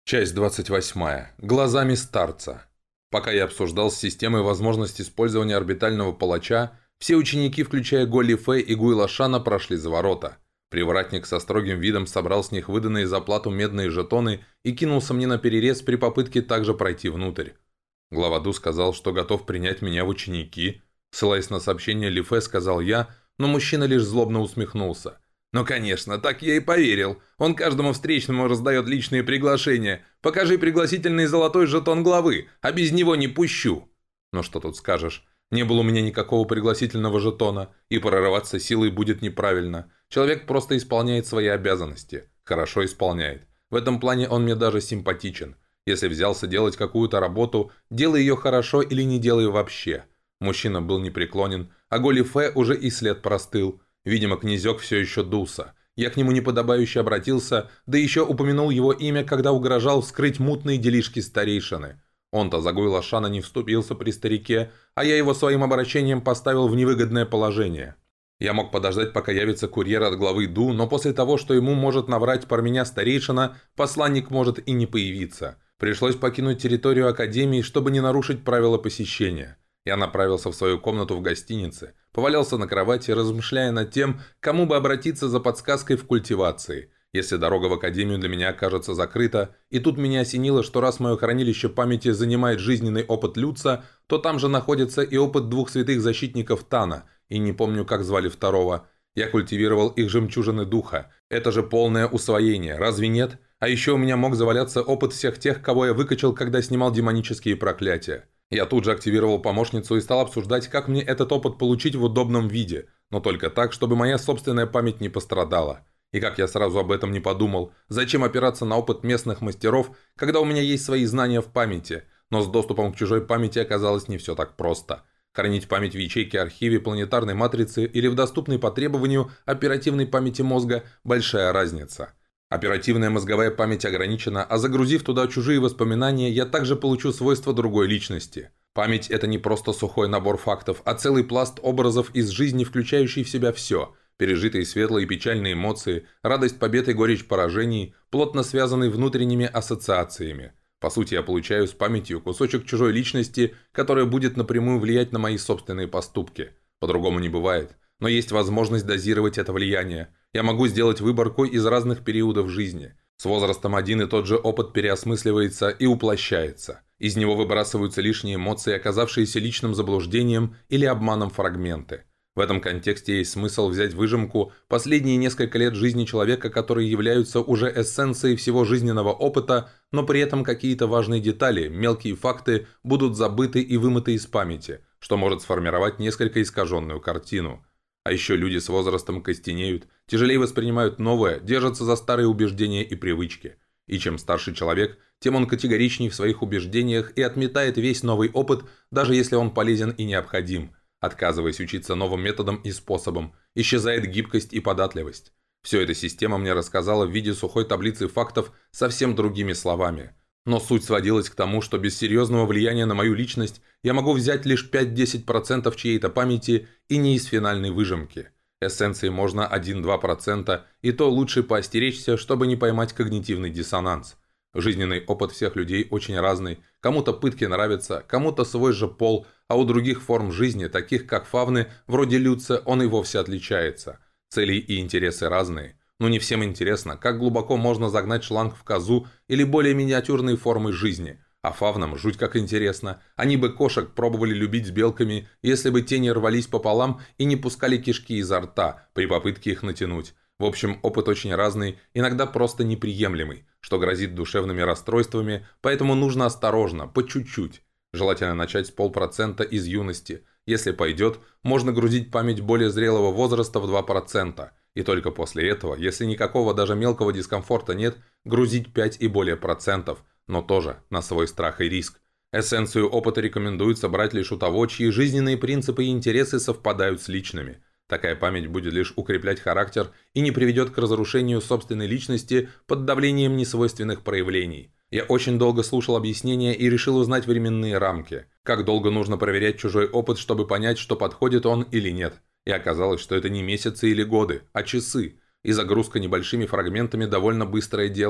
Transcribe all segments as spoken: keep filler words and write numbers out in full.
Часть двадцать восемь. Глазами старца. Пока я обсуждал с системой возможность использования орбитального палача, все ученики, включая Голли Фэй и Гуйла Шана, прошли за ворота. Привратник со строгим видом собрал с них выданные за плату медные жетоны и кинулся мне на перерез при попытке также пройти внутрь. Глава Ду сказал, что готов принять меня в ученики. Ссылаясь на сообщение Ли Фэ, сказал я, но мужчина лишь злобно усмехнулся. «Ну, конечно, так я и поверил. Он каждому встречному раздает личные приглашения. Покажи пригласительный золотой жетон главы, а без него не пущу». Ну что тут скажешь. Не было у меня никакого пригласительного жетона, и прорываться силой будет неправильно. Человек просто исполняет свои обязанности. Хорошо исполняет. В этом плане он мне даже симпатичен. Если взялся делать какую-то работу, делай ее хорошо или не делай вообще. Мужчина был непреклонен, а Голли Фэ уже и след простыл. Видимо, князек все еще дулся. Я к нему неподобающе обратился, да еще упомянул его имя, когда угрожал вскрыть мутные делишки старейшины. Он-то за Гуйла Шана не вступился при старике, а я его своим обращением поставил в невыгодное положение. Я мог подождать, пока явится курьер от главы Ду, но после того, что ему может наврать про меня старейшина, посланник может и не появиться. Пришлось покинуть территорию Академии, чтобы не нарушить правила посещения. Я направился в свою комнату в гостинице, повалялся на кровати, размышляя над тем, кому бы обратиться за подсказкой в культивации. Если дорога в Академию для меня окажется закрыта, и тут меня осенило, что раз мое хранилище памяти занимает жизненный опыт Люца, то там же находится и опыт двух святых защитников Тана, и не помню, как звали второго. Я культивировал их жемчужины духа. Это же полное усвоение, разве нет? А еще у меня мог заваляться опыт всех тех, кого я выкачал, когда снимал демонические проклятия. Я тут же активировал помощницу и стал обсуждать, как мне этот опыт получить в удобном виде, но только так, чтобы моя собственная память не пострадала. И как я сразу об этом не подумал, зачем опираться на опыт местных мастеров, когда у меня есть свои знания в памяти, но с доступом к чужой памяти оказалось не все так просто. Хранить память в ячейке-архиве планетарной матрицы или в доступной по требованию оперативной памяти мозга – большая разница. Оперативная мозговая память ограничена, а загрузив туда чужие воспоминания, я также получу свойства другой личности. Память – это не просто сухой набор фактов, а целый пласт образов из жизни, включающий в себя все – пережитые светлые и печальные эмоции, радость побед и горечь поражений, плотно связанные внутренними ассоциациями. По сути, я получаю с памятью кусочек чужой личности, которая будет напрямую влиять на мои собственные поступки. По-другому не бывает. Но есть возможность дозировать это влияние. Я могу сделать выборку из разных периодов жизни. С возрастом один и тот же опыт переосмысливается и уплощается. Из него выбрасываются лишние эмоции, оказавшиеся личным заблуждением или обманом фрагменты. В этом контексте есть смысл взять выжимку последние несколько лет жизни человека, которые являются уже эссенцией всего жизненного опыта, но при этом какие-то важные детали, мелкие факты будут забыты и вымыты из памяти, что может сформировать несколько искаженную картину. А еще люди с возрастом костенеют, тяжелее воспринимают новое, держатся за старые убеждения и привычки. И чем старше человек, тем он категоричней в своих убеждениях и отметает весь новый опыт, даже если он полезен и необходим. Отказываясь учиться новым методам и способам, исчезает гибкость и податливость. Все это система мне рассказала в виде сухой таблицы фактов совсем другими словами. Но суть сводилась к тому, что без серьезного влияния на мою личность я могу взять лишь пять-десять процентов чьей-то памяти и не из финальной выжимки. Эссенции можно один-два процента, и то лучше поостеречься, чтобы не поймать когнитивный диссонанс. Жизненный опыт всех людей очень разный, кому-то пытки нравятся, кому-то свой же пол, а у других форм жизни, таких как фавны, вроде Люца, он и вовсе отличается. Цели и интересы разные. Но не всем интересно, как глубоко можно загнать шланг в козу или более миниатюрные формы жизни. А фавнам жуть как интересно. Они бы кошек пробовали любить с белками, если бы те не рвались пополам и не пускали кишки изо рта при попытке их натянуть. В общем, опыт очень разный, иногда просто неприемлемый, что грозит душевными расстройствами, поэтому нужно осторожно, по чуть-чуть. Желательно начать с полпроцента из юности. Если пойдет, можно грузить память более зрелого возраста в два процента. И только после этого, если никакого даже мелкого дискомфорта нет, грузить пять и более процентов, но тоже на свой страх и риск. Эссенцию опыта рекомендуется брать лишь у того, чьи жизненные принципы и интересы совпадают с личными. Такая память будет лишь укреплять характер и не приведет к разрушению собственной личности под давлением несвойственных проявлений. Я очень долго слушал объяснения и решил узнать временные рамки. Как долго нужно проверять чужой опыт, чтобы понять, что подходит он или нет. И оказалось, что это не месяцы или годы, а часы. И загрузка небольшими фрагментами довольно быстрое дело.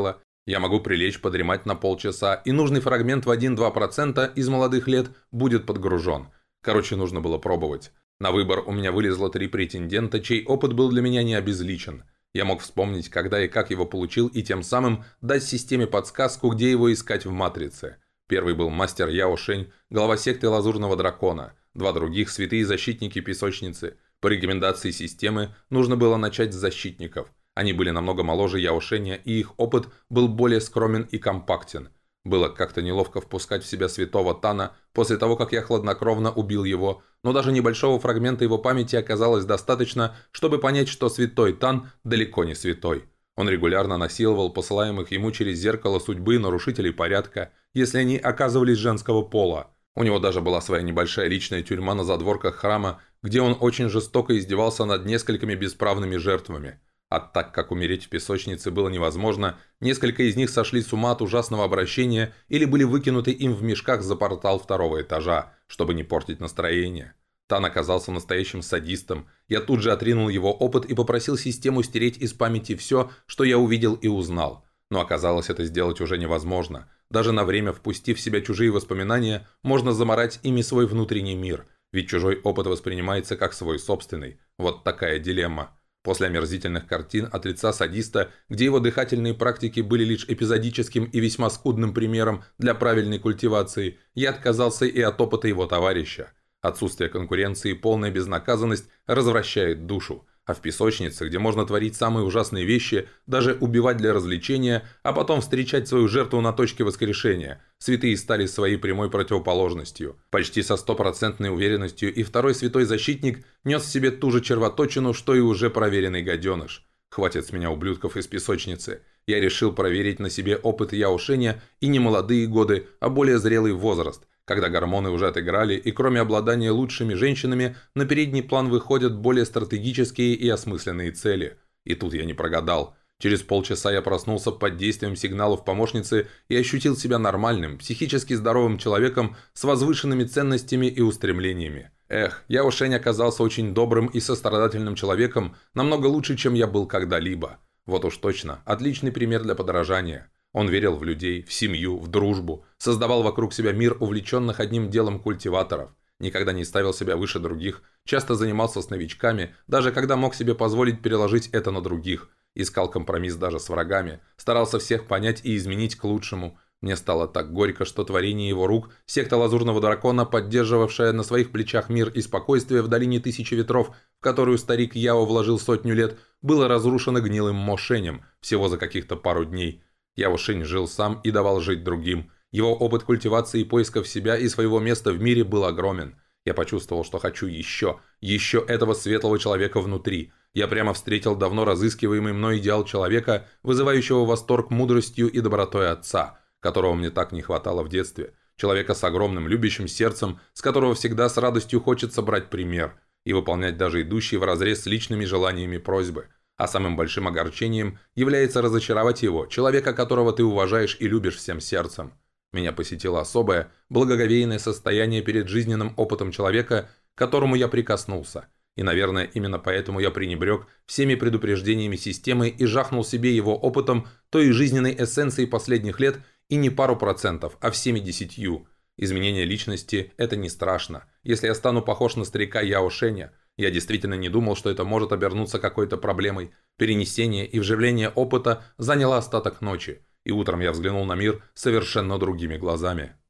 Я могу прилечь подремать на полчаса, и нужный фрагмент в один-два процента из молодых лет будет подгружен. Короче, нужно было пробовать. На выбор у меня вылезло три претендента, чей опыт был для меня не обезличен. Я мог вспомнить, когда и как его получил, и тем самым дать системе подсказку, где его искать в матрице. Первый был мастер Яо Шень, глава секты Лазурного Дракона. Два других – святые защитники песочницы. По рекомендации системы нужно было начать с защитников. Они были намного моложе Яо Шэня, и их опыт был более скромен и компактен. Было как-то неловко впускать в себя святого Тана после того, как я хладнокровно убил его, но даже небольшого фрагмента его памяти оказалось достаточно, чтобы понять, что святой Тан далеко не святой. Он регулярно насиловал посылаемых ему через зеркало судьбы нарушителей порядка, если они оказывались женского пола. У него даже была своя небольшая личная тюрьма на задворках храма, где он очень жестоко издевался над несколькими бесправными жертвами. А так как умереть в песочнице было невозможно, несколько из них сошли с ума от ужасного обращения или были выкинуты им в мешках за портал второго этажа, чтобы не портить настроение. Тан оказался настоящим садистом. Я тут же отринул его опыт и попросил систему стереть из памяти все, что я увидел и узнал. Но оказалось, это сделать уже невозможно. Даже на время впустив в себя чужие воспоминания, можно замарать ими свой внутренний мир, ведь чужой опыт воспринимается как свой собственный. Вот такая дилемма. После омерзительных картин от лица садиста, где его дыхательные практики были лишь эпизодическим и весьма скудным примером для правильной культивации, я отказался и от опыта его товарища. Отсутствие конкуренции и полная безнаказанность развращает душу. А в песочнице, где можно творить самые ужасные вещи, даже убивать для развлечения, а потом встречать свою жертву на точке воскрешения, святые стали своей прямой противоположностью. Почти со стопроцентной уверенностью и второй святой защитник нес в себе ту же червоточину, что и уже проверенный гаденыш. Хватит с меня ублюдков из песочницы. Я решил проверить на себе опыт Яо Шэня и не молодые годы, а более зрелый возраст, когда гормоны уже отыграли, и кроме обладания лучшими женщинами, на передний план выходят более стратегические и осмысленные цели. И тут я не прогадал. Через полчаса я проснулся под действием сигналов помощницы и ощутил себя нормальным, психически здоровым человеком с возвышенными ценностями и устремлениями. Эх, Яо Шэнь оказался очень добрым и сострадательным человеком, намного лучше, чем я был когда-либо. Вот уж точно, отличный пример для подражания. Он верил в людей, в семью, в дружбу, создавал вокруг себя мир увлеченных одним делом культиваторов, никогда не ставил себя выше других, часто занимался с новичками, даже когда мог себе позволить переложить это на других, искал компромисс даже с врагами, старался всех понять и изменить к лучшему. Мне стало так горько, что творение его рук, секта Лазурного Дракона, поддерживавшая на своих плечах мир и спокойствие в долине Тысячи Ветров, в которую старик Яо вложил сотню лет, было разрушено гнилым Мо Шэнем всего за каких-то пару дней. Яо Шэнь жил сам и давал жить другим. Его опыт культивации и поисков себя и своего места в мире был огромен. Я почувствовал, что хочу еще, еще этого светлого человека внутри. Я прямо встретил давно разыскиваемый мной идеал человека, вызывающего восторг мудростью и добротой отца, которого мне так не хватало в детстве. Человека с огромным любящим сердцем, с которого всегда с радостью хочется брать пример и выполнять даже идущие вразрез с личными желаниями просьбы. А самым большим огорчением является разочаровать его, человека, которого ты уважаешь и любишь всем сердцем. Меня посетило особое, благоговейное состояние перед жизненным опытом человека, к которому я прикоснулся. И, наверное, именно поэтому я пренебрег всеми предупреждениями системы и жахнул себе его опытом той жизненной эссенции последних лет и не пару процентов, а всеми десятью. Изменение личности – это не страшно, если я стану похож на старика Яо Шэня. Я действительно не думал, что это может обернуться какой-то проблемой. Перенесение и вживление опыта заняло остаток ночи, и утром я взглянул на мир совершенно другими глазами.